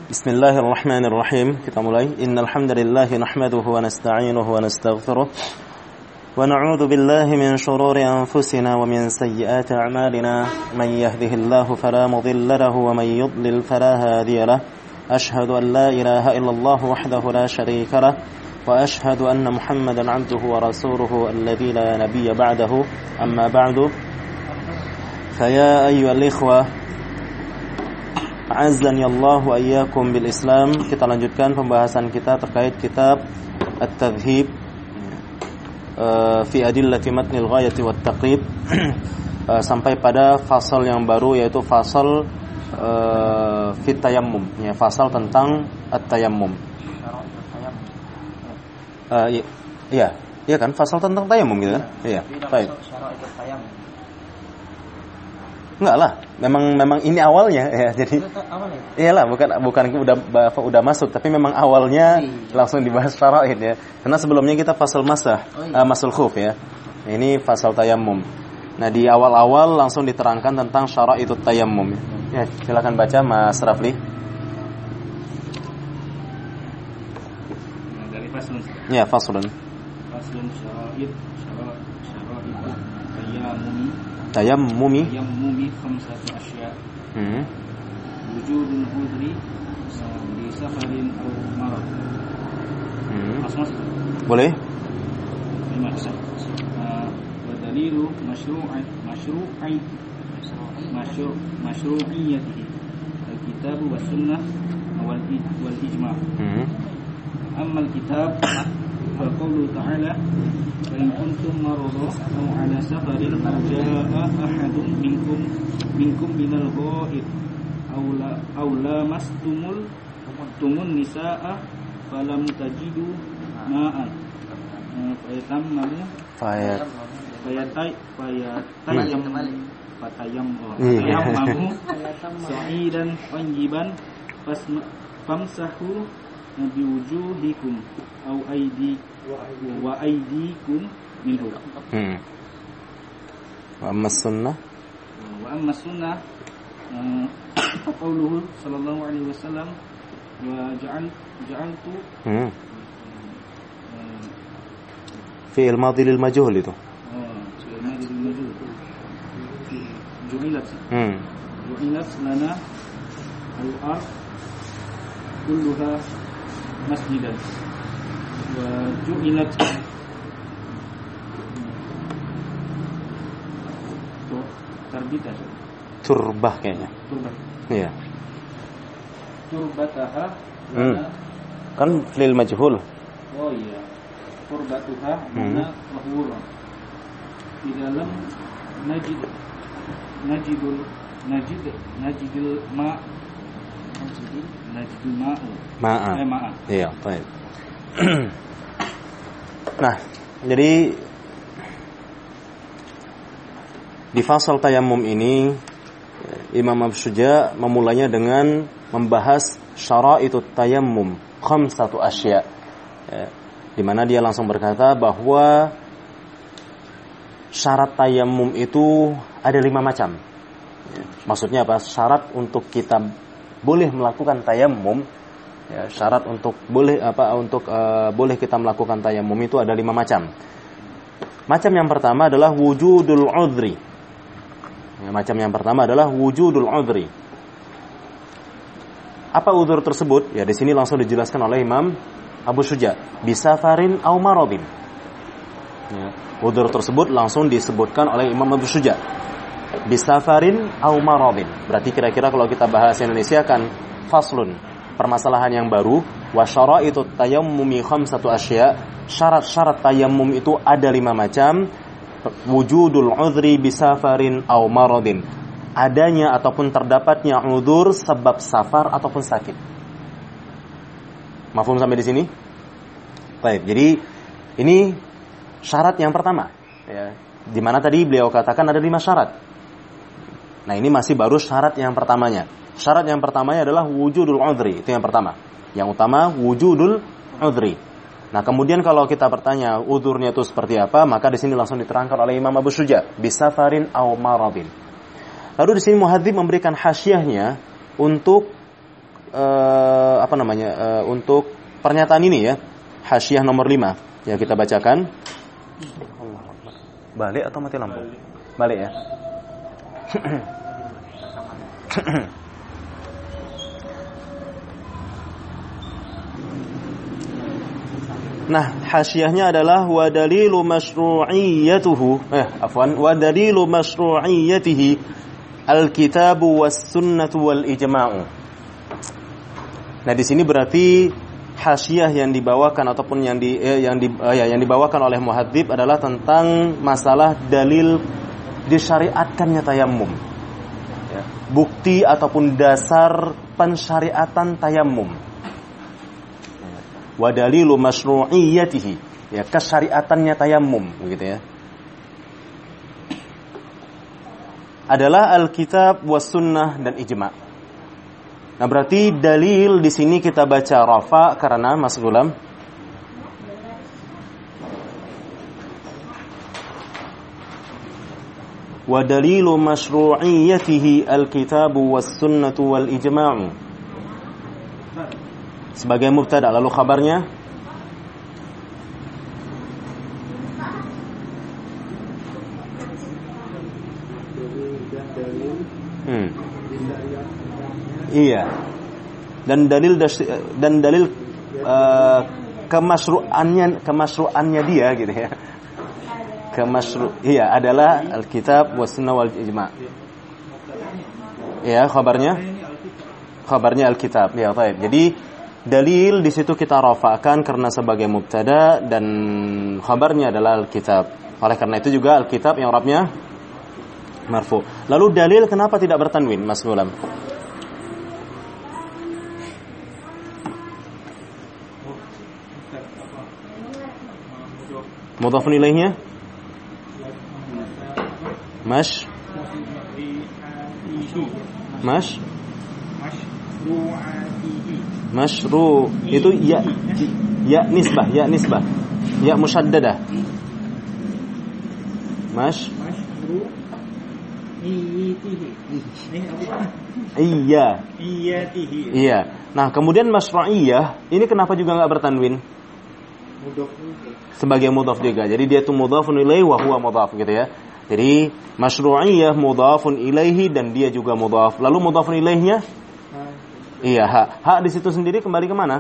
Bismillahirrahmanirrahim. Kita mulai. Innal hamdalillah nahmaduhu wa nasta'inuhu wa nastaghfiruh. Wa na'udzu billahi min shururi anfusina wa min sayyiati a'malina. Man yahdihillahu fala mudilla lahu wa man yudlil fala hadiya lahu. Ashhadu an la ilaha illallah wahdahu la sharika lahu wa ashhadu anna Muhammadan 'abduhu wa rasuluhu alladzi la nabiyya ba'dahu. Amma ba'du. Fa ya ayyuhal ikhwah, A'azzani Allah wa iyyakum bil Islam. Kita lanjutkan pembahasan kita terkait kitab At-Tadhhib fi adillati matnil ghayati wat taqrib sampai pada fasal yang baru, yaitu fasal fi tayammum, ya, fasal tentang at-tayammum. Iya kan, fasal tentang tayammum gitu kan? Iya. Baik. Enggak lah, memang ini awalnya ya. Jadi iyalah, bukan udah masuk, tapi memang awalnya langsung dibahas syara'id ya. Karena sebelumnya kita fasal masah, masul khuf ya. Ini fasal tayammum. Nah, di awal-awal langsung diterangkan tentang syara'idut tayammum. Ya, silakan baca Mas Rafli. Dari faslun. Ya, faslun. Faslun syara'id tayammumi khamsatu asya. Wujudul hudri di safarin aw marad. Mas. Boleh? Wa dalilu masyru'iyyatihi al-kitab wa sunnah wal ijma'. Amma al-kitab فقوله تعالى فإن كنتم مرضى أو على سفر أو جاء أحد منكم من الغائط أو لامستم النساء فلم تجدوا ماء فتيمموا صعيدا طيبا فامسحوا biwujuhikum aw aydikum minhu. Wa amma sunnah qauluhu sallallahu alaihi wasallam wa ja'altu fi'il madhi lil majhul itu. Fi'il madhi lil majhul. Ju'ilat lana al-ard kulluha masjidan wa ju'ilat turbah kayaknya. Iya. Turbataha kan fi'il majhul. Oh iya. Turbatuha mana mahwura. Di dalam najidul ma'a. Iya, baik. Nah, jadi di fasal tayammum ini Imam Abu Syuja memulainya dengan membahas syara'itut tayammum khamsatu asya. Di mana dia langsung berkata bahwa syarat tayammum itu ada 5 macam. Maksudnya apa? Syarat untuk kita boleh melakukan tayammum, ya, syarat untuk boleh kita melakukan tayammum itu ada 5 macam. Macam yang pertama adalah wujudul udhri. Ya, macam yang pertama adalah wujudul udhri. Apa udzur tersebut? Ya, di sini langsung dijelaskan oleh Imam Abu Syuja, bisafarin aw maradin. Ya, udzur tersebut langsung disebutkan oleh Imam Abu Syuja. Bisafarin aw maradin. Berarti kira-kira kalau kita bahas Indonesia kan faslun, permasalahan yang baru. Wa syara'itut tayammumi khamsatu asya. Syarat-syarat tayammum itu ada 5 macam. Wujudul udhri bisafarin aw maradin. Adanya ataupun terdapatnya udzur sebab safar ataupun sakit. Mafhum sampai di sini? Baik, jadi ini syarat yang pertama, ya. Di mana tadi beliau katakan ada 5 syarat. Nah, ini masih baru syarat yang pertamanya. Syarat yang pertamanya adalah wujudul udhri, itu yang pertama. Yang utama wujudul udhri. Nah, kemudian kalau kita bertanya udzurnya itu seperti apa, maka di sini langsung diterangkan oleh Imam Abu Syuja, bisafarin aw maradin. Lalu di sini muhadzib memberikan hasyiahnya untuk untuk pernyataan ini ya. Hasyiah nomor 5 yang kita bacakan. Balik atau mati lampu? Balik ya. Nah, hasyiahnya adalah wa dalilu masyru'iyyatuhu wa dalilu masyru'iyyatihi al-kitabu was-sunnatu wal-ijma'u. Nah, di sini berarti hasyiah yang dibawakan ataupun yang dibawakan oleh muhadzib adalah tentang masalah dalil disyariatkannya tayammum. Ya, bukti ataupun dasar pensyariatan tayammum. Wa dalilu masyru'iyyatihi, ya, kesyariatannya tayammum, begitu ya. Adalah Alkitab was sunnah dan ijma'. Nah, berarti dalil di sini kita baca rafa karena Mas Gulam wa dalilu masyru'iyyatihi Alkitab was sunnatu wal ijma'u sebagai mubtada, lalu khabarnya iya, dan dalil kemasyru'annya dia gitu ya. Iya adalah Alkitab was sunnah wal ijma'. Iya, khabarnya Alkitab. Ya, baik. Jadi dalil di situ kita rafa'kan karena sebagai mubtada dan khabarnya adalah Alkitab. Oleh karena itu juga Alkitab yang i'rabnya marfu. Lalu dalil kenapa tidak bertanwin, Mas Gulam? Mudhafun ilaihnya? Masyru itu ya nisbah, ya musyaddadah. Iya. Nah, kemudian masyru'iyah ini kenapa juga enggak bertanwin? Sebagai mudhaf juga. Jadi dia itu mudhafun ilaihi wa huwa mudhaf gitu ya. Jadi masyru'iyah mudhafun ilaihi dan dia juga mudhaf. Lalu mudhafun ilaihnya? Iya, hak di situ sendiri kembali ke mana?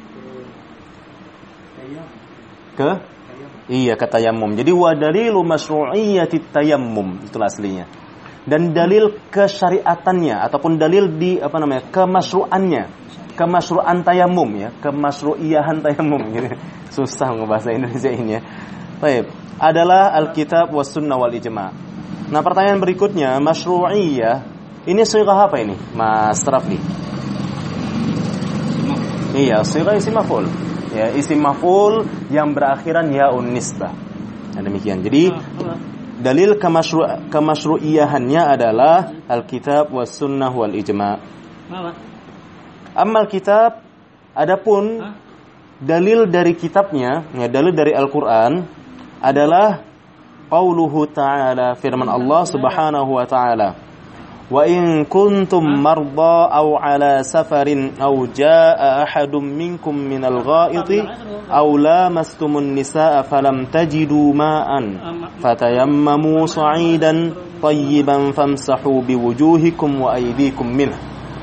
Ke tayammum. Jadi wa dalilu masyru'iyyati tayammum, itulah aslinya. Dan dalil kesyariatannya ataupun dalil di kemasyru'an tayammum ya, kemasyru'iyahan tayammum gitu. Susah ngebahasa Indonesia ini ya. Baik, adalah Alkitab was sunnah wal ijma'. Nah, pertanyaan berikutnya, masyru'iyah ini sighah apa ini, Mas Rafli? Iya, sighah isim maf'ul. Ya, isim maf'ul yang berakhiran yaun nisbah. Nah, demikian. Jadi dalil kemasyru'iyahannya adalah Alkitab was sunnah wal ijma'. Amal kitab, adapun dalil dari kitabnya, ya, dalil dari Al-Qur'an adalah qauluhu ta'ala, firman Allah Subhanahu wa ta'ala. Wa in kuntum marda aw ala safarin aw jaa ahadum minkum minal gha'iti aw lamastumun nisaa falam tajidu ma'an fatayammamu sa'idan tayyiban famsahu biwujuhikum wa aydikum minhu.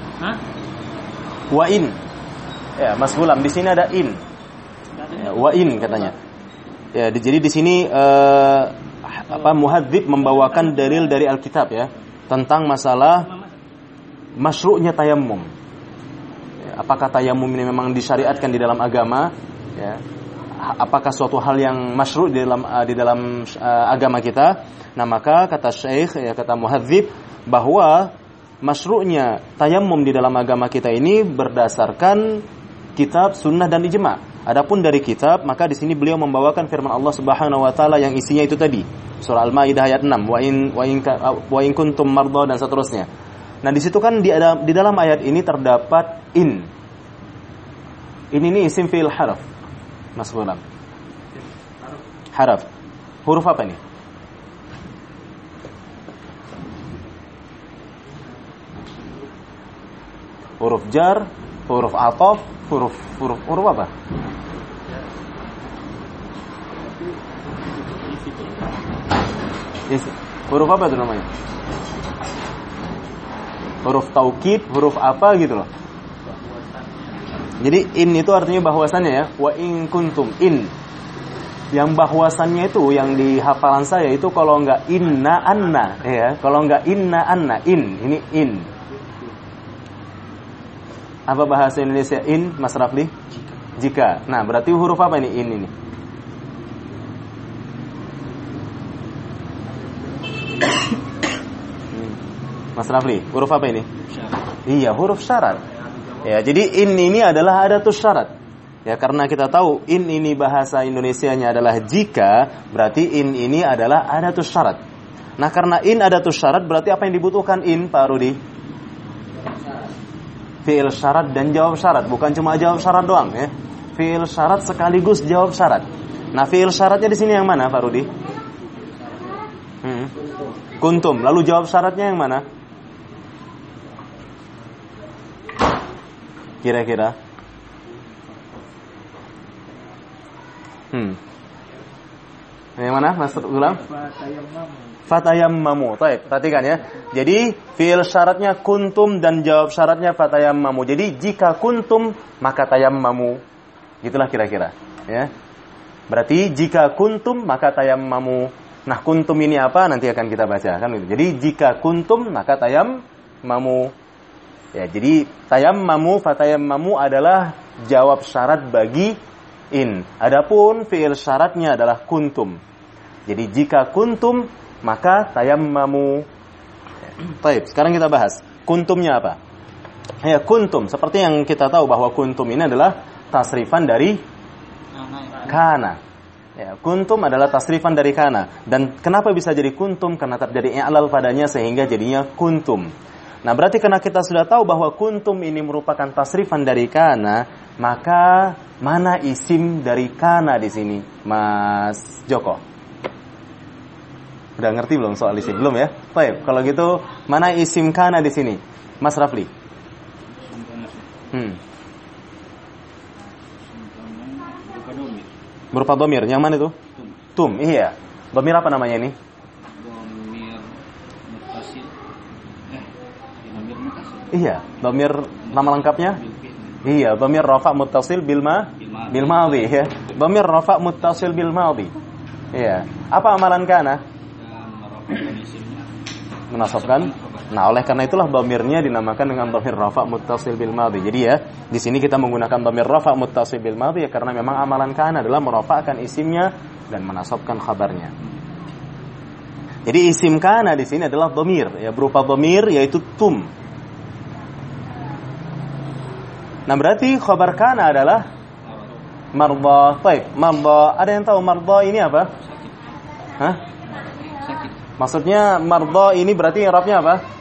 Wa in. Ya, Mas Gulam, di sini ada in. Ya, wa in katanya. Ya, jadi di sini muhadzib membawakan dalil dari Alkitab ya tentang masalah masyru'nya tayammum. Ya, apakah tayammum ini memang disyariatkan di dalam agama? Ya. Apakah suatu hal yang masyru' di dalam agama kita? Nah, maka kata Syekh, ya, kata muhadzib bahwa masyru'nya tayammum di dalam agama kita ini berdasarkan kitab, sunnah dan ijma'. Adapun dari kitab, maka di sini beliau membawakan firman Allah Subhanahu wa taala yang isinya itu tadi. Surah Al-Maidah ayat 6, wa in kuntum marda dan seterusnya. Nah, di situ kan di dalam ayat ini terdapat in. Ini isim fi'il harf. Mas Gulam. Harf. Huruf apa ini? Huruf jar huruf athof, huruf apa? Huruf apa itu namanya? Huruf taukid, huruf apa gitu loh. Jadi in itu artinya bahwasannya ya, wa in kuntum in. Yang bahwasannya itu yang di hafalan saya itu kalau enggak inna anna ya, kalau enggak inna anna ini in. Apa bahasa Indonesia in, Mas Rafli? Jika. Nah, berarti huruf apa ini in ini? Mas Rafli, huruf apa ini? Syarat. Iya, huruf syarat. Ya, jadi in ini adalah adatus syarat. Ya, karena kita tahu in ini bahasa Indonesianya adalah jika, berarti in ini adalah adatus syarat. Nah, karena in adatus syarat, berarti apa yang dibutuhkan in, Pak Rudi? Fi'il syarat dan jawab syarat, bukan cuma jawab syarat doang ya. Fi'il syarat sekaligus jawab syarat. Nah, fi'il syaratnya di sini yang mana, Pak Rudi? Kuntum. Lalu jawab syaratnya yang mana? Kira-kira? Yang mana, Mas Gulam? Fatayammamu. Baik, perhatikan ya. Jadi fi'il syaratnya kuntum dan jawab syaratnya fatayammamu. Jadi jika kuntum maka tayammamu. Gitulah kira-kira, ya. Berarti jika kuntum maka tayammamu. Nah, kuntum ini apa? Nanti akan kita baca kan gitu. Jadi jika kuntum maka tayammamu. Ya, jadi tayammamu fatayammamu adalah jawab syarat bagi in. Adapun fi'il syaratnya adalah kuntum. Jadi jika kuntum maka tayammamu. Baik, sekarang kita bahas kuntumnya apa? Ya, kuntum seperti yang kita tahu bahwa kuntum ini adalah tasrifan dari kana. Ya, kuntum adalah tasrifan dari kana. Dan kenapa bisa jadi kuntum? Karena terjadi i'lal padanya sehingga jadinya kuntum. Nah, berarti karena kita sudah tahu bahwa kuntum ini merupakan tasrifan dari kana, maka mana isim dari kana di sini, Mas Joko? Udah ngerti belum soal isim? Belum ya? Baik, kalau gitu mana isim kana di sini, Mas Rafli? Berupa domir. Yang mana itu? Tum. Iya. Domir apa namanya ini? Domir mutasil. Domir mutasil. Iya. Domir nama lengkapnya? Iya. Domir rafa muttasil bil madhi ya. Domir rafa muttasil bil madhi. Iya. Apa amalan kana? Menasabkan. Nah, oleh karena itulah dhamirnya dinamakan dengan dhamir rafa muttasil bil madhi. Jadi ya, di sini kita menggunakan dhamir rafa muttasil bil madhi ya karena memang amalan kana adalah merafa'kan isimnya dan menasabkan khabarnya. Jadi isim kana di sini adalah dhamir, ya berupa dhamir yaitu tum. Nah, berarti khabar kana adalah marda. Baik, marda. Ada yang tahu marda ini apa? Hah? Sakit. Maksudnya marda ini berarti i'rabnya apa?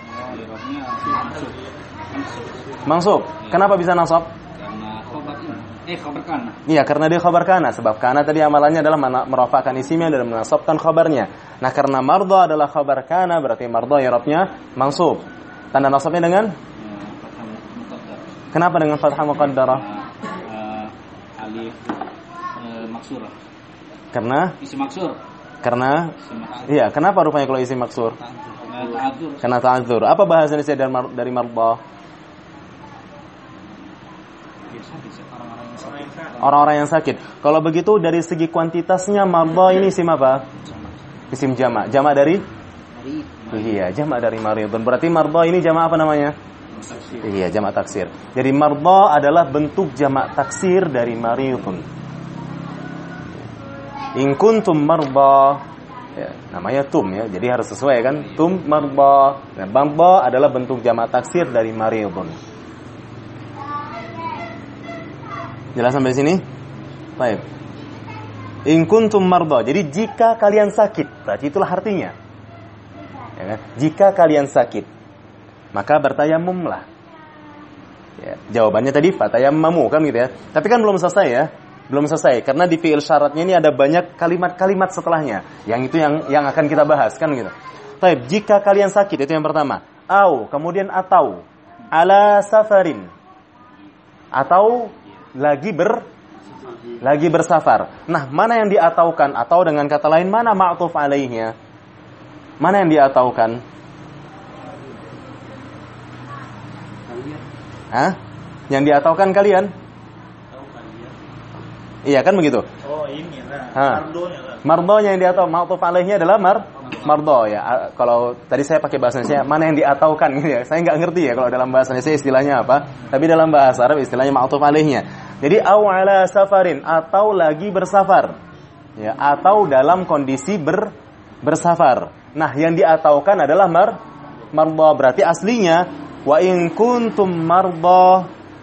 Mansub. Kenapa bisa nasab? Karena khabar kana. Iya, karena dia khabar kana. Sebab kana tadi amalannya adalah merafa'kan isimnya dan menasabkan khabarnya. Nah, karena marda adalah khabar kana, berarti marda i'rabnya mansub. Tanda nasabnya dengan? Kenapa dengan fathah muqaddarah? Alif maksurah. Karena? Isim maksur. Karena? Iya, kenapa rupanya kalau isim maksur? Ta'adzur. Karena ta'adzur. Apa bahasa Indonesia dari marda? Orang-orang yang sakit. Kalau begitu dari segi kuantitasnya marda ini isim apa? Isim jamak. Jamak dari? Iya, jamak dari maridun. Berarti marda ini jamak apa namanya? Iya, jamak taksir. Jadi marda adalah bentuk jamak taksir dari maridun. In kuntum marda, ya, namanya tum ya. Jadi harus sesuai kan? Tum marda. Nah, marda adalah bentuk jamak taksir dari maridun. Jelas sampai sini? Baik. In kuntum marda. Jadi jika kalian sakit, berarti itulah artinya. Ya kan? Jika kalian sakit, maka bertayamumlah. Ya, jawabannya tadi fatayammamu kan gitu ya. Tapi kan belum selesai ya. Belum selesai karena di fi'il syaratnya ini ada banyak kalimat-kalimat setelahnya. Yang itu yang akan kita bahas kan gitu. Baik, jika kalian sakit itu yang pertama. Au, kemudian atau ala safarin. atau lagi bersafar. Nah, mana yang diataukan? Atau dengan kata lain, mana ma'tuf alaihnya? Mana yang diataukan? Hah? Yang diataukan kalian? Iya kan begitu? Oh ini lah. Mardonya lah. Mardonya yang diatau, ma'tuf alaihnya adalah mardo ya. Kalau tadi saya pakai bahasa Indonesia, mana yang diataukan gitu ya. Saya nggak ngerti ya kalau dalam bahasa Indonesia istilahnya apa. Tapi dalam bahasa Arab istilahnya ma'tuf alaihnya. Jadi au ala safarin, atau lagi bersafar. Ya, atau dalam kondisi bersafar. Nah, yang diataukan adalah mardo. Berarti aslinya wa in kuntum mardo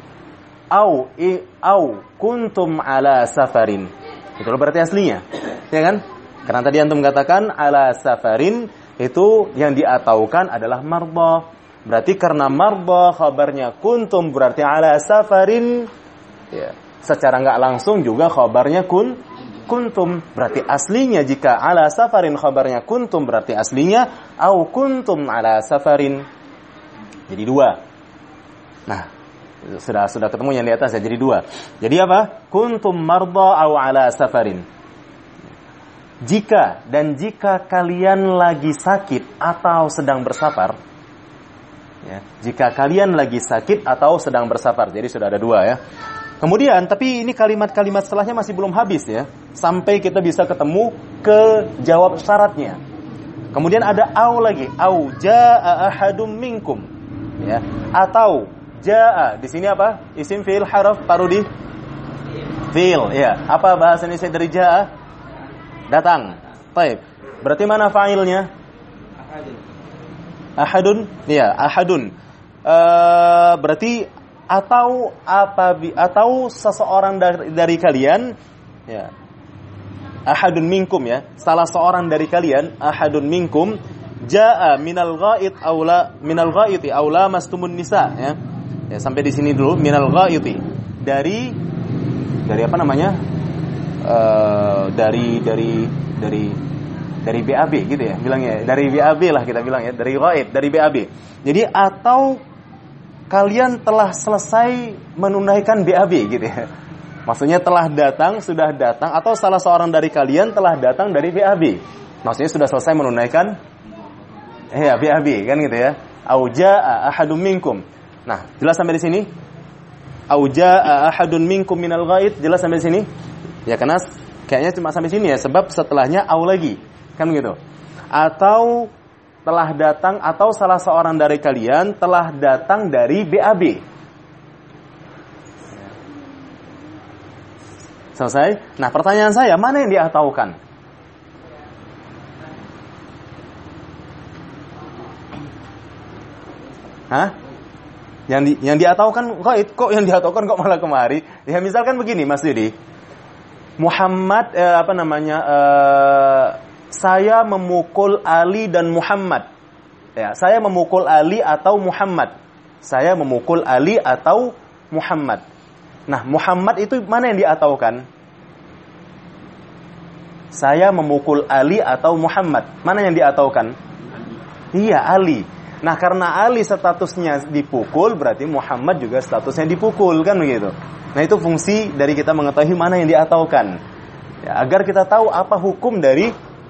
au kuntum ala safarin. Itu berarti aslinya. Ya kan? Karena tadi antum katakan ala safarin, itu yang diataukan adalah mardo. Berarti karena mardo khabarnya kuntum berarti ala safarin. Ya, secara nggak langsung juga khabarnya kuntum. Berarti aslinya jika ala safarin khabarnya kuntum, berarti aslinya au kuntum ala safarin. Jadi dua. Nah, sudah ketemu yang di atas ya, jadi dua. Jadi apa? Kuntum marda au ala safarin. Jika kalian lagi sakit atau sedang bersafar, ya, jika kalian lagi sakit atau sedang bersafar. Jadi sudah ada dua ya. Kemudian, tapi ini kalimat-kalimat setelahnya masih belum habis ya. Sampai kita bisa ketemu ke jawab syaratnya. Kemudian ada au lagi. Au jaa ahadum minkum. Ya. Atau jaa. Di sini apa? Isim fi'il haraf parudi. Fi'il. Ya. Apa bahasa Indonesia dari jaa? Datang. Baik. Berarti mana fa'ilnya? Ahadun. Ya, ahadun. Berarti atau seseorang dari kalian, ya, ahadun minkum ya, salah seorang dari kalian, ahadun minkum jaa minal ghaiti aw lamastumun nisa ya. Ya, sampai di sini dulu, minal ghaiti, dari apa namanya, dari BAB gitu ya bilangnya, dari BAB lah kita bilang ya, dari ghaib, dari BAB. Jadi atau kalian telah selesai menunaikan BAB gitu ya. Maksudnya sudah datang, atau salah seorang dari kalian telah datang dari BAB. Maksudnya sudah selesai menunaikan BAB kan gitu ya. Au jaa ahadun minkum. Nah, jelas sampai di sini? Au jaa ahadun minkum minal ghaid, jelas sampai di sini? Ya, karena kayaknya cuma sampai sini ya, sebab setelahnya au lagi. Kan gitu. Atau telah datang, atau salah seorang dari kalian telah datang dari BAB. Selesai? Nah, pertanyaan saya, mana yang diataukan? Hah? Yang diataukan kok yang diataukan kok malah kemari? Ya misalkan begini Mas Yudi. Muhammad saya memukul Ali dan Muhammad. Ya, saya memukul Ali atau Muhammad. Saya memukul Ali atau Muhammad. Nah, Muhammad itu mana yang diataukan? Saya memukul Ali atau Muhammad. Mana yang diataukan? Iya, Ali. Nah, karena Ali statusnya dipukul, berarti Muhammad juga statusnya dipukul, kan begitu. Nah, itu fungsi dari kita mengetahui mana yang diataukan. Ya, agar kita tahu apa hukum dari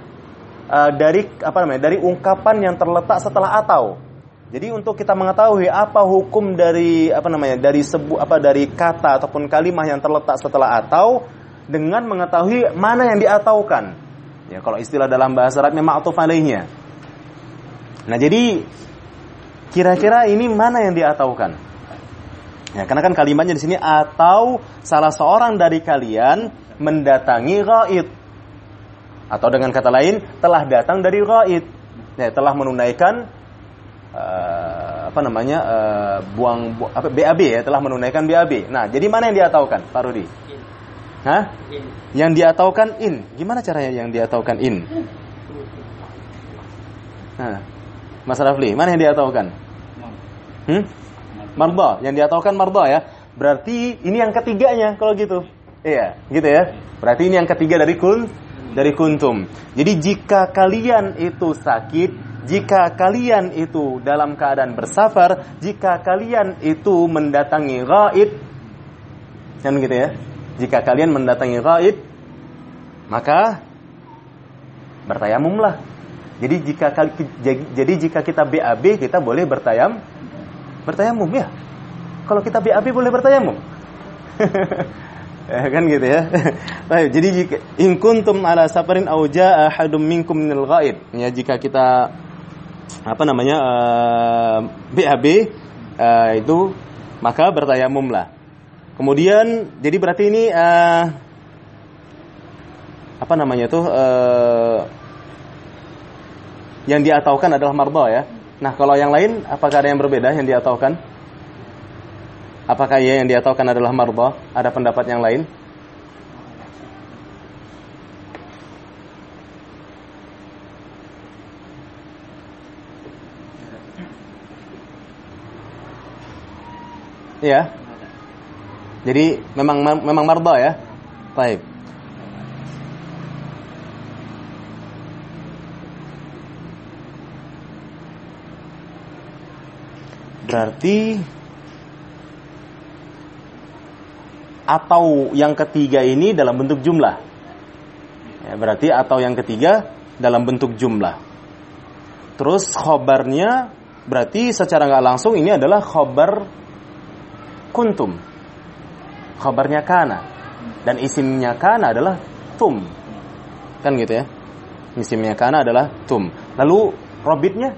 ungkapan yang terletak setelah atau. Jadi untuk kita mengetahui apa hukum dari dari kata ataupun kalimat yang terletak setelah atau, dengan mengetahui mana yang diataukan. Ya, kalau istilah dalam bahasa Arabnya ma'tuf alaihnya. Nah, jadi kira-kira ini mana yang diataukan? Ya, karena kan kalimatnya di sini atau salah seorang dari kalian mendatangi ghaid. Atau dengan kata lain, telah datang dari ghaid. Ya, telah menunaikan BAB ya, telah menunaikan BAB. Nah, jadi mana yang diataukan, Pak Rudi? Hah? Yang diataukan in. Gimana caranya yang diataukan in? Nah, Mas Rafli, mana yang diataukan? Marda, yang diataukan marda ya. Berarti ini yang ketiganya kalau gitu. Iya, gitu ya. Berarti ini yang ketiga dari kuntum. Jadi jika kalian itu sakit, jika kalian itu dalam keadaan bersafar, jika kalian itu mendatangi ghaib, Kan gitu ya. Jika kalian mendatangi ghaid, maka bertayamumlah. Jadi jika kita BAB, kita boleh bertayamum ya. Kalau kita BAB boleh bertayamum. Kan gitu ya. Baik, jadi jika in kuntum ala safarin aw jaa ahadum minkum minal ghaid, ya jika kita BAB itu maka bertayamumlah. Kemudian jadi berarti ini yang diataukan adalah mardha ya. Nah, kalau yang lain apakah ada yang berbeda yang diataukan? Apakah yang diataukan adalah mardha? Ada pendapat yang lain? Ya. Jadi memang mardha ya. Baik. Berarti atau yang ketiga ini dalam bentuk jumlah. Ya, berarti atau yang ketiga dalam bentuk jumlah. Terus khobarnya berarti secara nggak langsung ini adalah khobar kuntum. Khobarnya kana. Dan isimnya kana adalah tum. Kan gitu ya. Isimnya kana adalah tum. Lalu robitnya?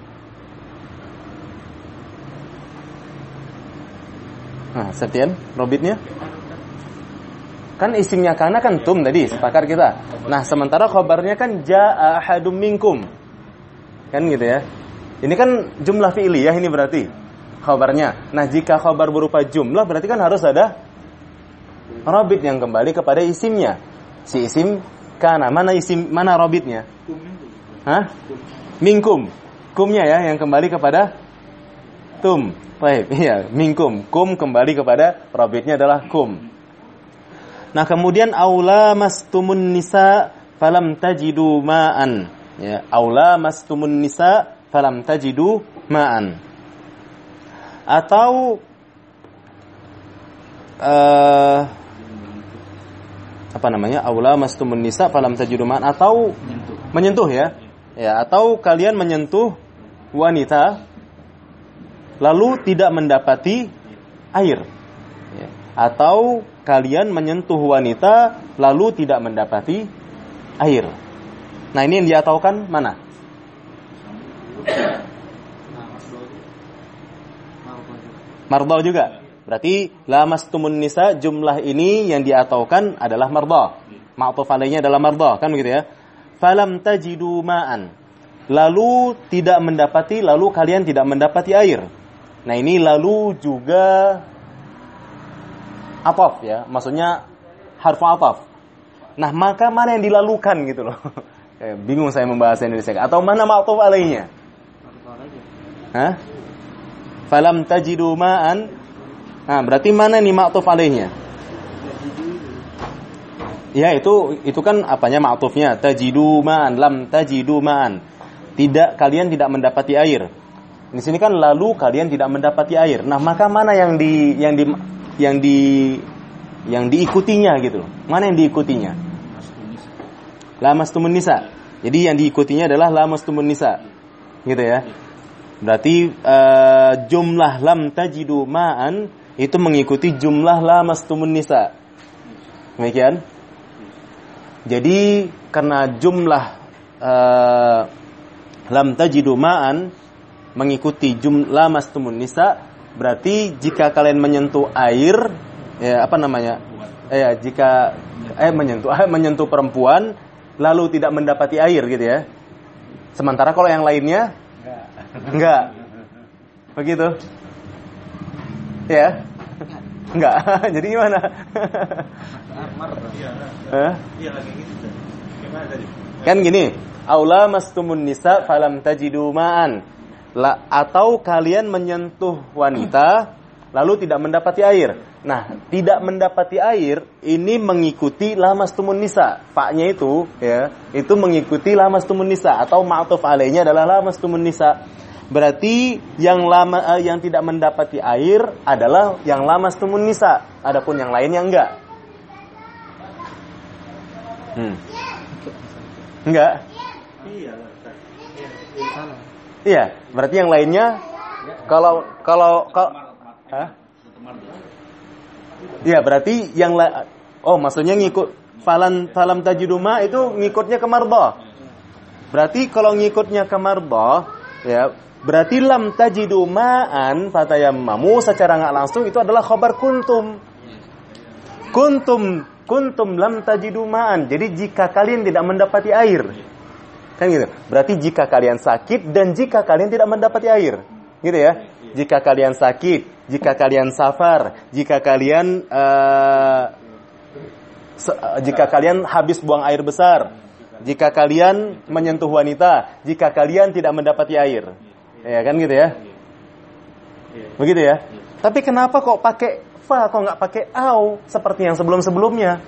Nah, Septian, robitnya? Kan isimnya kana kan tum tadi, sepakat kita. Nah, sementara khobarnya kan jaa ahadum minkum. Kan gitu ya. Ini kan jumlah fi'liyah ini berarti khobarnya. Nah, jika khobar berupa jumlah berarti kan harus ada robit yang kembali kepada isimnya. Si isim kana, mana robitnya? Hah? Minkum. Kumnya ya yang kembali kepada tum. Baik, iya, minkum. Kum kembali kepada robitnya adalah kum. Nah, kemudian aula mastumun nisa falam tajidu ma'an. Ya, aula mastumun nisa falam tajidu ma'an. Atau aula mastumun nisa falam tajidu ma'an, atau menyentuh ya. Ya, atau kalian menyentuh wanita lalu tidak mendapati air. Ya. Atau kalian menyentuh wanita lalu tidak mendapati air. Nah, ini yang diataukan mana? Mardha juga. Berarti lamastumun nisa, jumlah ini yang diataukan adalah mardha. Ma'tuf alaihnya adalah mardha, kan begitu ya? Falam tajidu ma'an. Lalu tidak mendapati, lalu kalian tidak mendapati air. Nah, ini lalu juga ataf ya, maksudnya harfu ataf. Nah, maka mana yang dilalukan gitu loh. Bingung saya membahas Indonesia. Atau mana ma'tuf alaihnya? Hah? Falam tajidu ma'an. Nah, berarti mana nih ma'tuf alaihnya? Ya, itu kan apanya ma'tufnya? Tajidu ma'an, lam tajidu ma'an. Kalian tidak mendapati air. Di sini kan lalu kalian tidak mendapati air. Nah, maka mana yang diikutinya gitu? Mana yang diikutinya? Lamastumun nisa. Jadi yang diikutinya adalah lamastumun nisa. Gitu ya. Berarti jumlah lam tajidu ma'an itu mengikuti jumlah lamastumun nisa. Demikian. Jadi karena jumlah lam tajidu ma'an mengikuti jumlah lamastumun nisa, berarti jika kalian menyentuh air, ya jika menyentuh perempuan lalu tidak mendapati air gitu ya. Sementara kalau yang lainnya enggak. Begitu. Ya? Enggak. Jadi gimana? Iya lagi gitu. Gimana tadi? Kan gini, aula mastumun nisa falam tajidu ma'an. Atau kalian menyentuh wanita lalu tidak mendapati air. Nah, tidak mendapati air ini mengikuti lamastumun nisa. Faknya itu ya, itu mengikuti lamastumun nisa atau ma'tuf alaihnya adalah lamastumun nisa. Berarti yang lama yang tidak mendapati air adalah yang lamastumun nisa. Adapun yang lainnya enggak. Enggak. Iya, berarti yang lainnya kalau hah? Iya, berarti yang maksudnya ngikut falam tajiduma itu ngikutnya ke mardah. Berarti kalau ngikutnya ke mardah, ya, berarti lam tajidu ma'an fatayammamu secara enggak langsung itu adalah khabar kuntum. Kuntum lam tajidu ma'an. Jadi jika kalian tidak mendapati air. Kan gitu. Berarti jika kalian sakit dan jika kalian tidak mendapati air. Gitu ya. Jika kalian sakit, jika kalian safar, jika kalian habis buang air besar, jika kalian menyentuh wanita, jika kalian tidak mendapati air. Ya kan gitu ya. Begitu ya. Tapi kenapa kok pakai fa, kok nggak pakai au seperti yang sebelum-sebelumnya?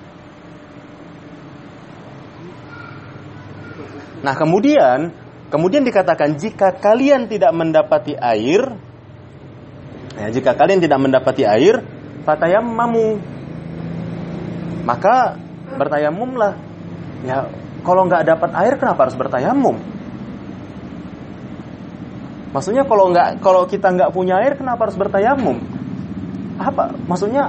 Nah, kemudian dikatakan jika kalian tidak mendapati air, ya, jika kalian tidak mendapati air, fatayammamu, maka bertayamumlah. Ya, kalau nggak dapat air kenapa harus bertayamum? Maksudnya kalau kita nggak punya air kenapa harus bertayamum? Apa? Maksudnya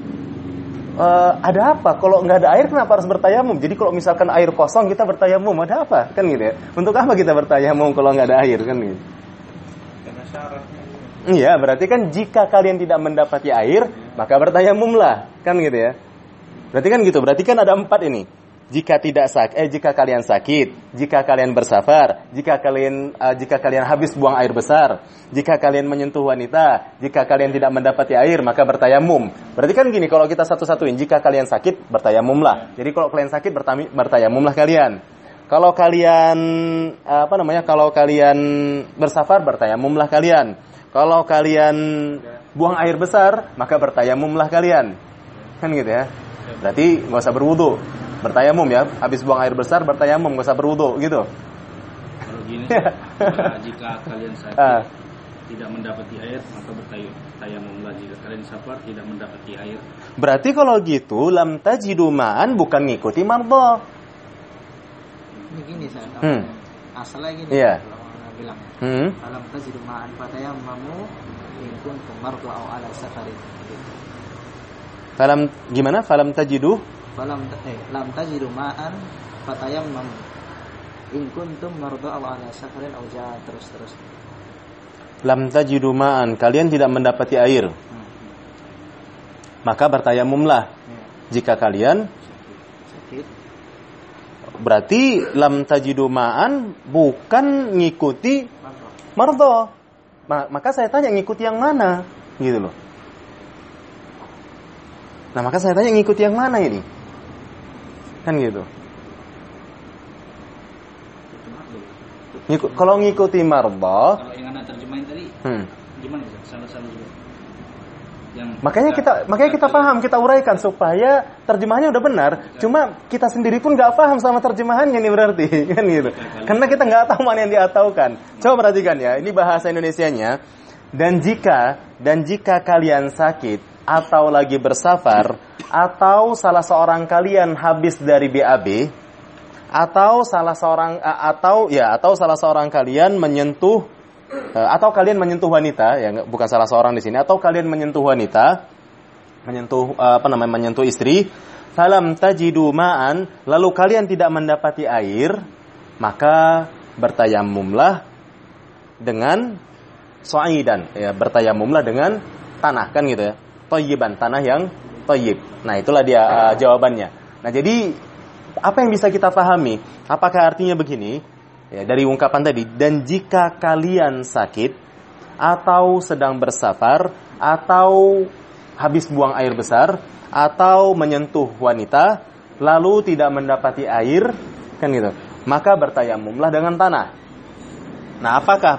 ada apa? Kalau nggak ada air kenapa harus bertayamum? Jadi kalau misalkan air kosong kita bertayamum, ada apa? Kan gitu ya. Untuk apa kita bertayamum kalau nggak ada air, kan gitu? Karena syaratnya. Iya, berarti kan jika kalian tidak mendapati air, maka bertayamumlah, kan gitu ya. Berarti kan gitu. Berarti kan ada 4 ini. Jika kalian sakit, jika kalian bersafar, jika kalian habis buang air besar, jika kalian menyentuh wanita, jika kalian tidak mendapati air, maka bertayamum. Berarti kan gini, kalau kita satu-satuin, jika kalian sakit, bertayamumlah. Jadi kalau kalian sakit, bertayamumlah kalian. Kalau kalian kalau kalian bersafar, bertayamumlah kalian. Kalau kalian buang air besar, maka bertayamumlah kalian. Kan gitu ya. Berarti nggak usah berwudu. Bertayamum ya, habis buang air besar bertayamum, nggak usah berwudu gitu. Kalau gini, jika kalian sakit tidak mendapati air, maka bertayamumlah. Jika kalian safar tidak mendapati air. Berarti kalau gitu lam tajidu ma'an bukan ngikuti mardah. Ini gini saya asalnya gini. Iya. Kalau bilang lam tajidu ma'an fatayammamu in kuntum mardu aw ala safarin. Falam tajidu lam tajidu ma'an fatayammam in kuntum mardu aw ala safarin aw jaa terus. Lam tajidu ma'an, kalian tidak mendapati air. Maka bertayamumlah. Jika kalian sakit. Berarti lam tajidu ma'an bukan ngikuti mardah. Maka saya tanya ngikuti yang mana? Gitu loh. Nah, maka saya tanya ngikuti yang mana ini? Kan gitu. Kalau ngikuti mardah, kalau yang Anda terjemahin tadi gimana? Salah-salah juga. Makanya kita paham, kita uraikan supaya terjemahannya udah benar. Cuma kita sendiri pun nggak paham sama terjemahannya nih berarti, kan gitu. Karena kita nggak tahu mana yang diataukan. Coba perhatikan ya, ini bahasa Indonesianya. Dan jika kalian sakit atau lagi bersafar, atau salah seorang kalian habis dari BAB, atau salah seorang kalian menyentuh atau kalian menyentuh wanita, ya bukan salah seorang di sini, atau kalian menyentuh wanita, menyentuh istri, falam tajidu ma'an, lalu kalian tidak mendapati air, maka bertayamumlah dengan su'idan, ya bertayamumlah dengan tanah, kan gitu ya. Thayyiban, tanah yang thayyib. Nah, itulah dia jawabannya. Nah, jadi apa yang bisa kita pahami? Apakah artinya begini? Ya, dari ungkapan tadi, dan jika kalian sakit atau sedang bersafar atau habis buang air besar atau menyentuh wanita lalu tidak mendapati air, kan gitu, maka bertayamumlah dengan tanah. Nah, apakah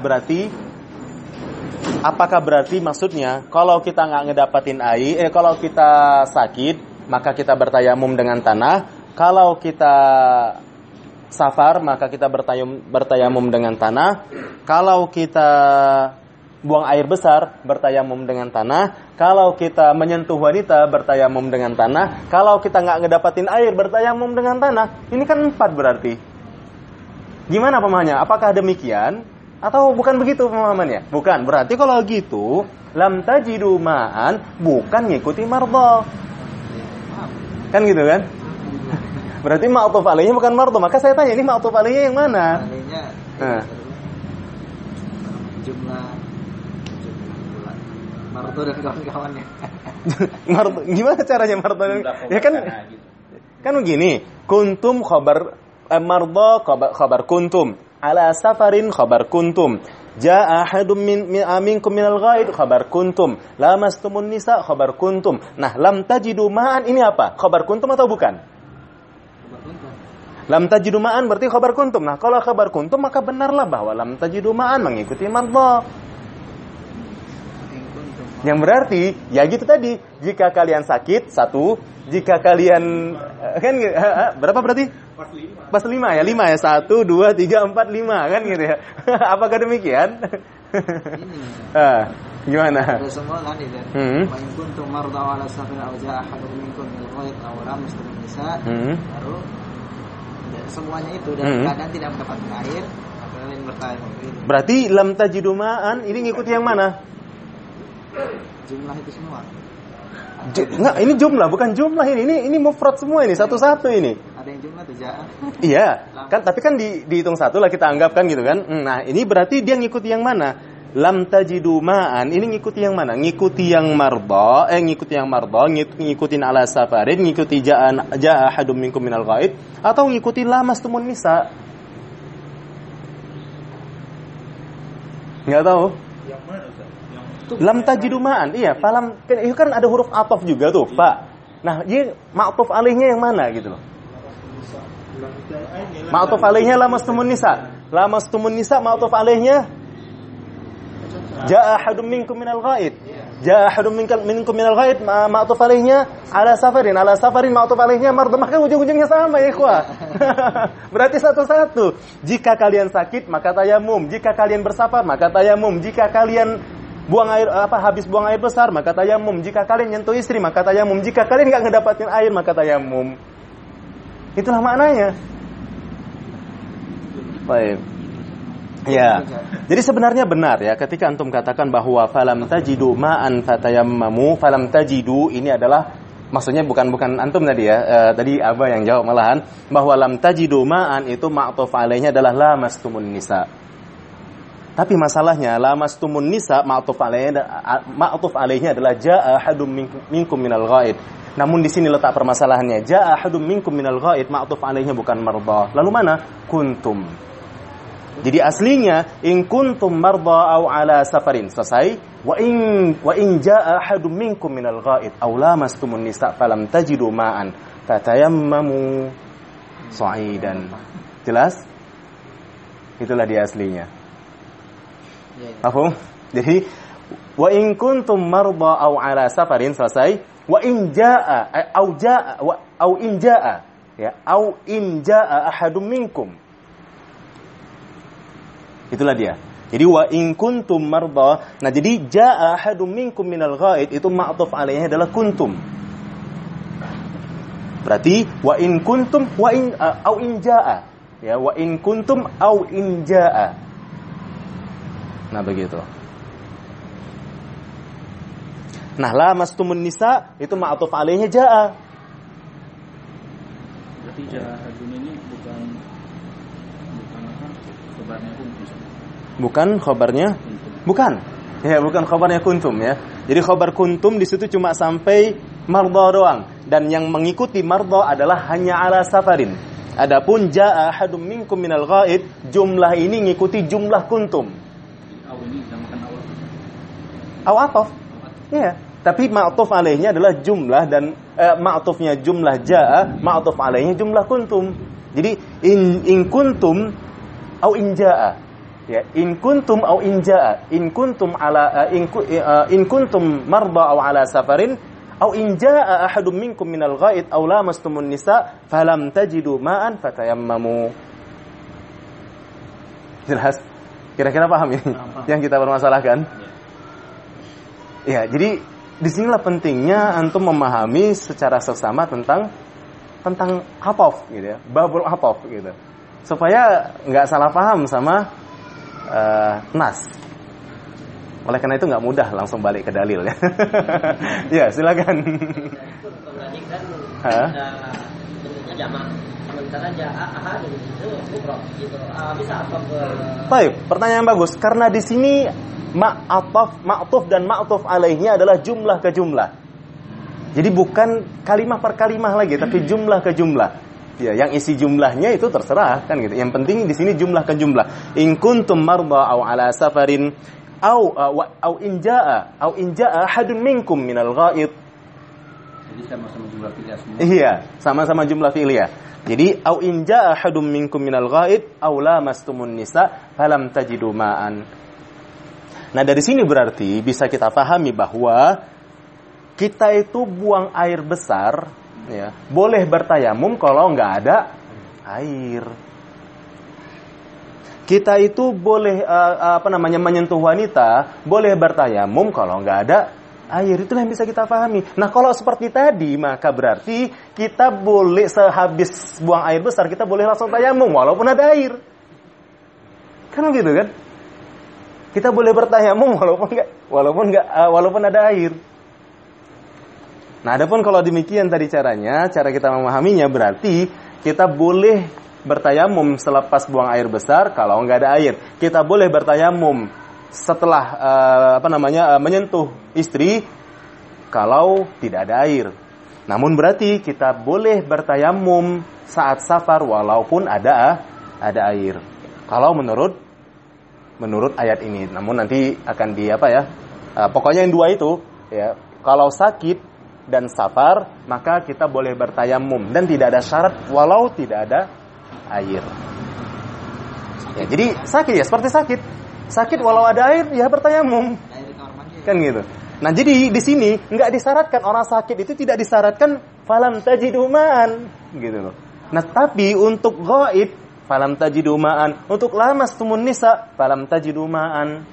berarti maksudnya kalau kita nggak ngedapatin air, kalau kita sakit maka kita bertayamum dengan tanah, kalau kita safar maka kita bertayamum dengan tanah. Kalau kita buang air besar bertayamum dengan tanah. Kalau kita menyentuh wanita bertayamum dengan tanah. Kalau kita nggak ngedapatin air bertayamum dengan tanah. Ini kan 4 berarti. Gimana pemahamannya? Apakah demikian atau bukan begitu pemahamannya? Bukan. Berarti kalau gitu lam tajidu ma'an bukan ngikuti mardha. Kan gitu kan? Berarti ma'tuf alaihnya bukan mardha. Maka saya tanya ini ma'tuf alaihnya yang mana? Jumlah Marto dan kawan-kawannya. Marto, gimana caranya Marto dan ya kan begini, kuntum khabar mardo khabar kuntum, ala safarin khabar kuntum, jaa ahadum minkum minal ghaid khabar kuntum, lamastumun nisa khabar kuntum. Nah, lam tajidu ma'an ini apa? Khabar kuntum atau bukan? Khabar kuntum. Lam tajidu ma'an berarti khabar kuntum. Nah, kalau khabar kuntum maka benarlah bahwa lam tajidu ma'an mengikuti mardo. Yang berarti, ya gitu tadi, jika kalian sakit, 1, jika kalian, kan berapa berarti? Pas 5 ya, 5 ya, 1, 2, 3, 4, 5, kan gitu ya. Apakah demikian? Gimana? Ada semua kan itu. Wa in kuntum marda ala safarin aw jaa ahadun minkum min al-ghaid aw lamastum nisa, baru semuanya itu dalam keadaan tidak mendapatkan air, maka kalian bertayamum. Berarti lam tajidu ma'an ini ngikuti yang mana? Jumlah itu semua. Enggak, ini jumlah bukan jumlah ini mufrad semua ini satu-satu ini. Ada yang jumlah tuh jaa. Iya, kan tapi kan dihitung satu lah kita anggap kan gitu kan. Nah, ini berarti dia ngikuti yang mana? Lam tajidu ma'an ini ngikuti yang mana? Ngikuti yang marda, ngikutin ala safarin, ngikuti jaa ahadum minkum minal ghaid atau ngikuti lamastumun nisa? Enggak tahu. Yang mana Ustaz? Lam tajidu ma'an, iya, falam itu kan ada huruf ataf juga tuh, Pak. Nah, ini ma'tuf alaihnya yang mana gitu loh. Ma'tuf alaihnya lamastumun nisa. Lamastumun nisa ma'tuf alaihnya jaa ahadum minkum minal ghaid. Jaa ahadum minkum minal ghaid ma'tuf alaihnya ala safarin. Ala safarin ma'tuf alaihnya marda. Maka ujung-ujungnya sama ya, ikhwah. Berarti satu-satu. Jika kalian sakit maka tayamum. Jika kalian bersafar maka tayamum. Jika kalian habis buang air besar maka tayamum. Jika kalian nyentuh istri maka tayamum. Jika kalian enggak ngedapatin air maka tayamum. Itulah maknanya. Baik. Ya. Jadi sebenarnya benar ya ketika antum katakan bahwa falam tajidu ma'an fatayammamu, falam tajidu ini adalah maksudnya bukan antum tadi ya. Tadi Aba yang jawab malahan bahwa lam tajidu ma'an itu ma'tuf alaihnya adalah lamastumun nisa. Tapi masalahnya lamastumun nisa ma'tuf alaihnya adalah jaa ahadum minkum minal ghaid. Namun di sini letak permasalahannya. Jaa ahadum minkum minal ghaid ma'tuf alaihnya bukan marda. Lalu mana? Kuntum. Jadi aslinya in kuntum marda aw ala safarin. Selesai. Wa in jaa ahadum minkum minal ghaid aw lamastumun nisa falam tajidu ma'an fatayammamu sa'idan. Jelas? Itulah dia aslinya. Paham? Jadi wa in kuntum marda aw ala safarin selesai. Wa in jaa aw in jaa ya aw in jaa ahadum minkum. Itulah dia. Jadi wa in kuntum marda. Nah, jadi jaa ahadum minkum minal ghaid itu ma'tuf alaihnya adalah kuntum. Berarti wa in kuntum wa in aw in jaa ya wa in kuntum aw in jaa. Nah, begitu. Nah, lamastumun nisa itu ma'tuf alaihnya jaa. Berarti jaa hadun ini bukan khabarnya kuntum. Bukan khabarnya? Bukan. Ya, bukan khabarnya kuntum ya. Jadi khabar kuntum di situ cuma sampai marda doang dan yang mengikuti marda adalah hanya ala safarin. Adapun jaa ahadum minkum minal ghaid, jumlah ini ngikuti jumlah kuntum. Awatof, ya. Tapi ma'tuf alaihnya adalah jumlah dan ma'tufnya jumlah jaa, ma'tuf alaihnya jumlah kuntum. Jadi in kuntum au in jaa, ya. In kuntum au in jaa, in kuntum ala in kuntum marda au ala safarin, au in jaa ahadum minkum minal ghaid au lamastumun nisa falam tajidu ma'an fatayammamu. Jelas? Kira-kira paham ini yang kita permasalahkan? Ya, jadi disinilah pentingnya antum memahami secara seksama tentang ataf gitu ya, babul ataf gitu. Supaya nggak salah paham sama nas. Oleh karena itu nggak mudah langsung balik ke dalil ya. Ya, silakan. Tadi kan ada bentuknya jamak. Sementara ahad itu mufrad gitu. Bisa apa ke Baik, pertanyaan bagus. Karena di sini ma'tuf dan ma'tuf alaihnya adalah jumlah ke jumlah. Jadi bukan kalimah per kalimah lagi, tapi jumlah ke jumlah. Ya, yang isi jumlahnya itu terserah kan gitu. Yang penting di sini jumlah ke jumlah. In kuntum marda aw ala safarin aw in jaa ahadun minkum minal ghaid. Jadi sama-sama jumlah fi'liyah semua. Iya, sama-sama jumlah fi'liyah. Jadi au in jaa ahadum minkum minal ghaid aw lamastumun nisa falam tajidu ma'an. Nah, dari sini berarti bisa kita pahami bahwa kita itu buang air besar ya, boleh bertayamum kalau nggak ada air. Kita itu boleh menyentuh wanita, boleh bertayamum kalau nggak ada air. Itulah yang bisa kita pahami. Nah, kalau seperti tadi, maka berarti kita boleh sehabis buang air besar, kita boleh langsung tayamum walaupun ada air. Kan gitu kan? Kita boleh bertayamum walaupun ada air. Nah, adapun kalau demikian tadi cara kita memahaminya berarti kita boleh bertayamum selepas buang air besar kalau nggak ada air. Kita boleh bertayamum setelah menyentuh istri kalau tidak ada air. Namun berarti kita boleh bertayamum saat safar walaupun ada air. Kalau menurut ayat ini. Namun nanti akan pokoknya yang dua itu ya. Kalau sakit dan safar maka kita boleh bertayamum dan tidak ada syarat walau tidak ada air. Ya, jadi sakit ya seperti sakit walau ada air ya bertayamum. Kan gitu. Nah, jadi di sini enggak disyaratkan orang sakit itu tidak disyaratkan falam tajidu ma'an gitu loh. Nah, tapi untuk ghaib falam tajidu ma'an, untuk lamastumun nisa falam tajidu ma'an.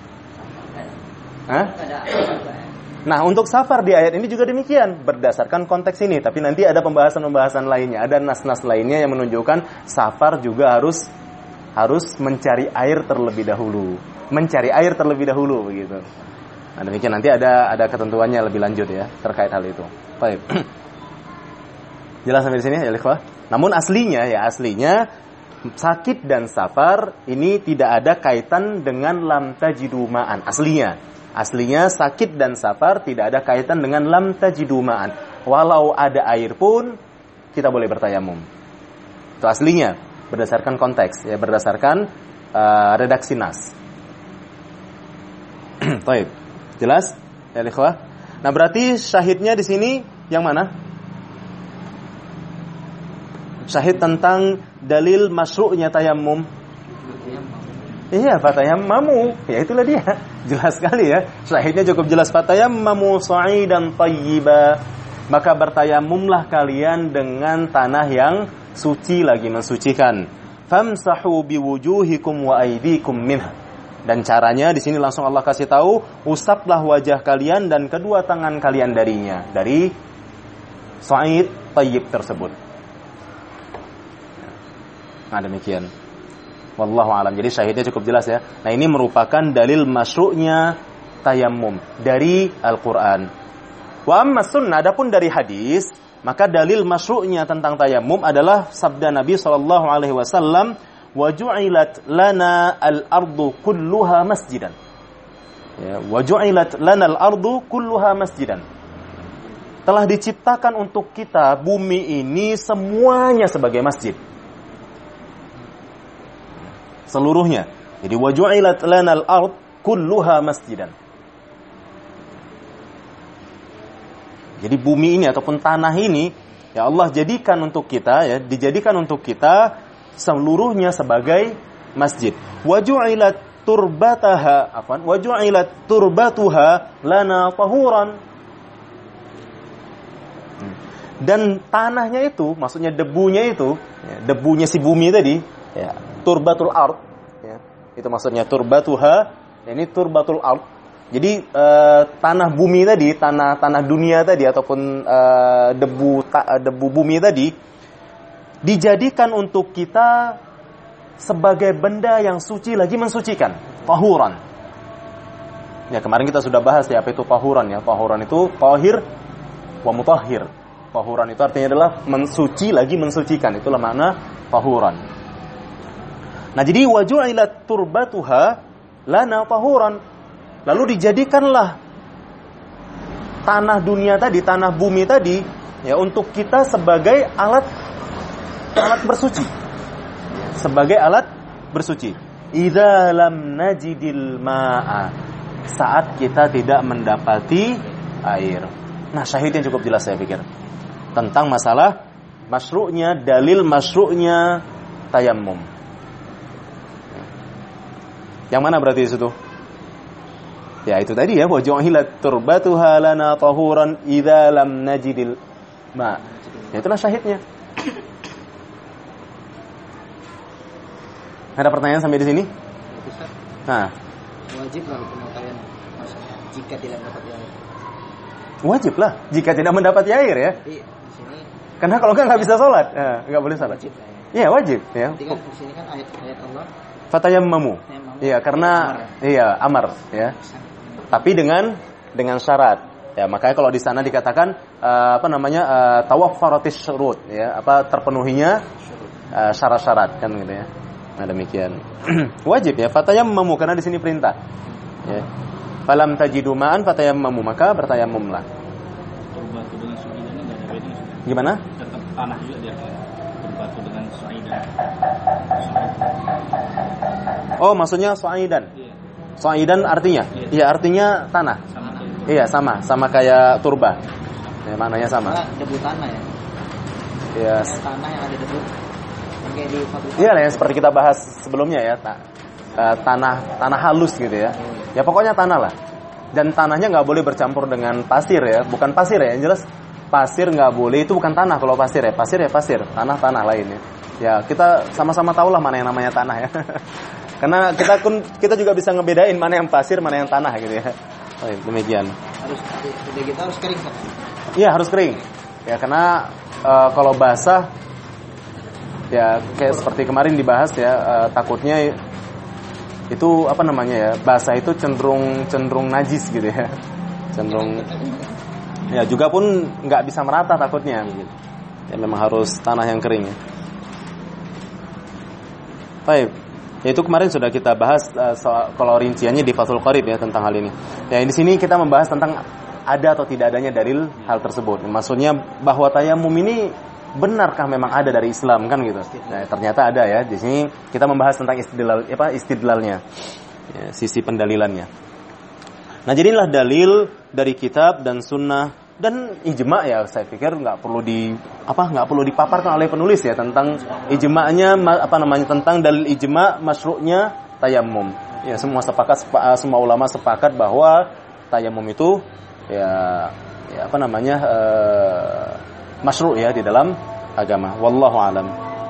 Hah? Nah, untuk safar di ayat ini juga demikian berdasarkan konteks ini, tapi nanti ada pembahasan lainnya, ada nas-nas lainnya yang menunjukkan safar juga harus mencari air terlebih dahulu. Begitu. Nah, demikian nanti ada ketentuannya lebih lanjut ya terkait hal itu. Baik. Jelas sampai di sini ya, ikhwah? Namun aslinya sakit dan safar ini tidak ada kaitan dengan lam tajidu ma'an. Aslinya sakit dan safar tidak ada kaitan dengan lam tajidu ma'an. Walau ada air pun kita boleh bertayamum. Itu aslinya berdasarkan konteks ya, berdasarkan redaksi nas. Baik. Jelas? Ya, ikhwah. Nah, berarti syahidnya di sini yang mana? Syahid tentang dalil masyru'nya tayammum. Iya, fatayammamu. Ya, itulah dia. Jelas sekali ya. Syahidnya cukup jelas. Fatayammamu sa'idan thayyiba. Maka bertayamumlah kalian dengan tanah yang suci lagi mensucikan. Famsahu biwujuhikum wa aydikum minha. Dan caranya di sini langsung Allah kasih tahu, usaplah wajah kalian dan kedua tangan kalian darinya, dari sa'id thayyib tersebut. Nah, demikian. Wallahu alam. Jadi syahidnya cukup jelas ya. Nah, ini merupakan dalil masyru'nya tayammum dari Al-Qur'an. Wa amma sunnah, adapun dari hadis, maka dalil masyru'nya tentang tayammum adalah sabda Nabi sallallahu alaihi wasallam, wa ju'ilat lana al-ardu kulluha masjidan. Ya, wa ju'ilat lana al-ardu kulluha masjidan. Telah diciptakan untuk kita bumi ini semuanya sebagai masjid. Seluruhnya. Jadi wa ju'ilat lana al-ard kulluha masjidan. Jadi bumi ini ataupun tanah ini ya Allah jadikan untuk kita ya, dijadikan untuk kita seluruhnya sebagai masjid. Wa ju'ilat turbatuha lana tahuran. Dan tanahnya itu, maksudnya debunya itu, ya, debunya si bumi tadi, ya, turbatul ard, ya, Itu maksudnya turbatuha, ini turbatul ard. Jadi tanah bumi tadi, tanah dunia tadi ataupun debu bumi tadi dijadikan untuk kita sebagai benda yang suci lagi mensucikan, tahuran. Ya, kemarin kita sudah bahas ya apa itu tahuran ya. Tahuran itu tahir wa mutahhir. Tahuran itu artinya adalah mensuci lagi mensucikan. Itulah makna tahuran. Nah, jadi waju'ilat turbatuha lana tahuran. Lalu dijadikanlah tanah dunia tadi, tanah bumi tadi ya untuk kita sebagai alat bersuci. Sebagai alat bersuci. Idza lam najidil ma'a, saat kita tidak mendapati air. Nah, syahidnya cukup jelas saya pikir tentang masalah masyru'nya, dalil masyru'nya tayammum. Yang mana berarti di situ? Ya itu tadi ya, wa ju'ilat turbatuha lana tahuran idza lam najidil ma. Ya, itulah syahidnya. Ada pertanyaan sampai di sini? Nah, wajib lah pemakaian maksudnya jika tidak mendapat air. Wajib lah jika tidak mendapat air ya. Tapi di sini karena kalau nggak bisa sholat, nggak boleh sholat. wajib lah ya. Iya wajib ya. Jadi kan di sini kan ayat Allah. Fatayammamu. Iya karena amar ya. Tapi dengan syarat. Ya makanya kalau di sana dikatakan tawaffaratis syurut ya, terpenuhinya syarat-syarat kan gitu ya. Nah demikian. Wajib ya fatayammamu karena di sini perintah. Ya. Falam tajidu ma'an fatayammamu, maka bertayamumlah. Turbatu dengan su'idan enggak ada bedanya. Gimana? Tetap tanah juga dia. Turbatu dengan su'idan. Oh, maksudnya su'idan. Iya. Su'idan artinya? Iya, artinya tanah. Iya, sama kayak turba. Ya, maknanya sama. Karena debu tanah ya. Iya. Tanah yang ada debu. Kayak di fakultas. Iya lah yang seperti kita bahas sebelumnya ya, tanah halus gitu ya. Ya pokoknya tanah lah. Dan tanahnya nggak boleh bercampur dengan pasir ya, bukan pasir ya. Yang jelas pasir nggak boleh, itu bukan tanah kalau pasir ya. Pasir ya pasir, tanah lain ya. Ya kita sama-sama tahu lah mana yang namanya tanah ya. Karena kita juga bisa ngebedain mana yang pasir, mana yang tanah gitu ya. Oh, demikian. Harus kering kan? Iya harus kering. Ya karena kalau basah ya kayak seperti kemarin dibahas ya, takutnya itu basah itu cenderung najis gitu ya, cenderung ya juga pun nggak bisa merata takutnya gitu. Ya memang harus tanah yang kering ya. Baik, ya itu kemarin sudah kita bahas kalau rinciannya di Fathul Qarib ya tentang hal ini. Ya di sini kita membahas tentang ada atau tidak adanya dalil hal tersebut. Maksudnya bahwa tayamum ini benarkah memang ada dari Islam kan gitu. Nah, ternyata ada ya. Di sini kita membahas tentang istidlalnya. Ya, sisi pendalilannya. Nah, jadilah dalil dari kitab dan sunnah dan ijma ya. Saya pikir nggak perlu dipaparkan oleh penulis ya tentang ijma'nya tentang dalil ijma' masyru'nya tayammum. Ya, semua ulama sepakat bahwa tayammum itu masyru' ya di dalam agama. Wallahu alam.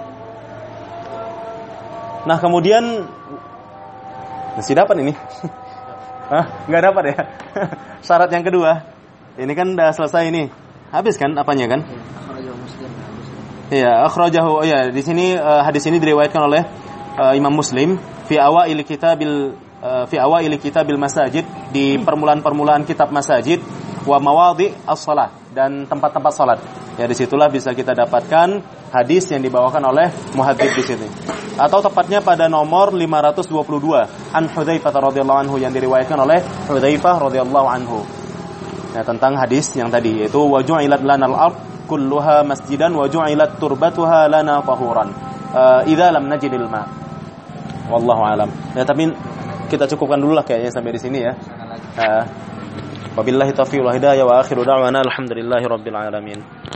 Nah, kemudian masih dapat ini. Enggak dapat ya. Syarat yang kedua. Ini kan udah selesai ini. Habis kan apanya kan? Akhrajahu Muslim. Iya, akhrajahu. Oh ya, di sini hadis ini diriwayatkan oleh Imam Muslim fi awail kitabil masajid, di permulaan kitab masajid, wa mawadhi as-shalah, dan tempat-tempat salat. Ya disitulah bisa kita dapatkan hadis yang dibawakan oleh muhadzib di sini. Atau tepatnya pada nomor 522 an Hudzaifah radhiyallahu anhu, yang diriwayatkan oleh Hudzaifah radhiyallahu anhu. Nah, tentang hadis yang tadi yaitu wa ju'ilat lanal ard kulluha masjidan wa ju'ilat turbatuha lana tahuran idza lam najidil ma. Wallahu alam. Ya tapi kita cukupkan dulu lah kayaknya sampai di sini ya. Wabillahi taufiq wal hidayah wa akhiru da'wana alhamdulillahi rabbil alamin.